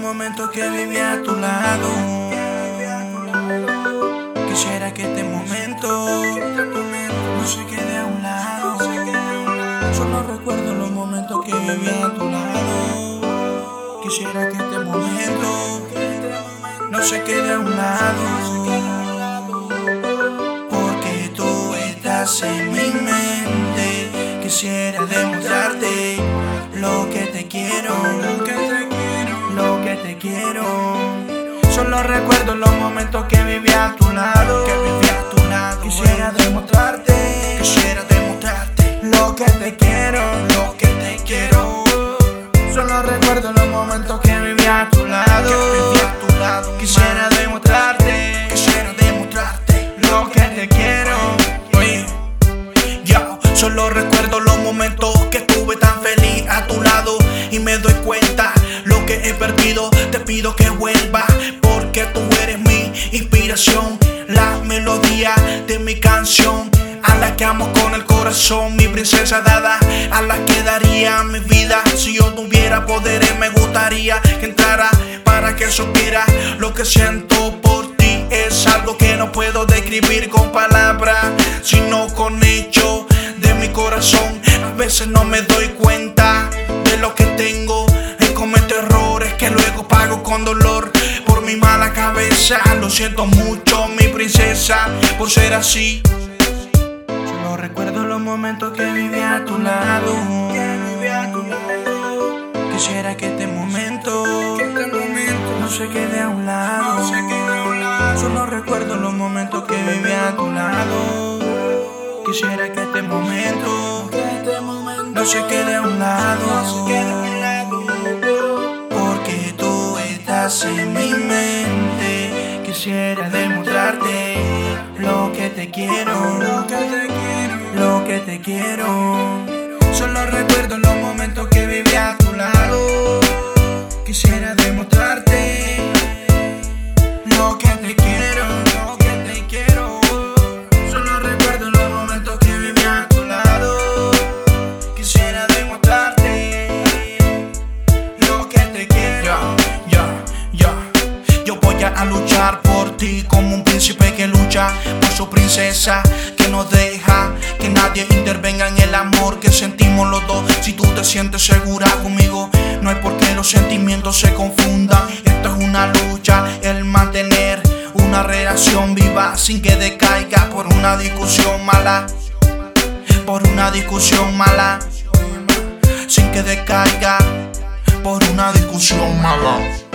momentos que viví a tu lado. Quisiera que este momento no se quede a un lado. Solo recuerdo los momentos que viví a tu lado. Quisiera que este momento no se quede a un lado, porque tú estás en mi mente. Quisiera demostrarte lo que te quiero, lo que te quiero. Solo recuerdo los momentos que viví a tu lado, Quisiera demostrarte lo que te quiero, lo que te quiero. Solo recuerdo los momentos que viví a tu lado, Quisiera demostrarte lo que te quiero. Oye, yo solo recuerdo los momentos que estuve tan feliz a tu lado, y me doy cuenta lo que he perdido. Te pido que vuelvas, porque tú eres mi inspiración, la melodía de mi canción, a la que amo con el corazón, mi princesa dada, a la que daría mi vida. Si yo tuviera poderes, me gustaría que entrara para que supiera lo que siento por ti. Es algo que no puedo describir con palabras, sino con hechos de mi corazón. A veces no me doy cuenta de lo que tengo y cometo errores que luego pago con dolor por mi mala cabeza. Lo siento mucho, mi princesa, por ser así. Solo recuerdo los momentos que viví a tu lado. Quisiera que este momento no se quede a un lado. Solo recuerdo los momentos que viví a tu lado. Quisiera que este momento no se quede a un lado, porque tú estás en mi mente. Quisiera demostrarte lo que te quiero, lo que te quiero. Solo recuerdo los momentos que viví a tu lado. Quisiera demostrarte lo que te quiero, lo que te quiero. Solo recuerdo los momentos que viví a tu lado. Quisiera demostrarte lo que te quiero. Yo voy a luchar por ti como un príncipe que lucha por su princesa, que no deja que nadie intervenga en el amor que sentimos los dos. Si tú te sientes segura conmigo, no hay por qué los sentimientos se confundan. Esto es una lucha, el mantener una relación viva sin que decaiga por una discusión mala, sin que decaiga por una discusión mala.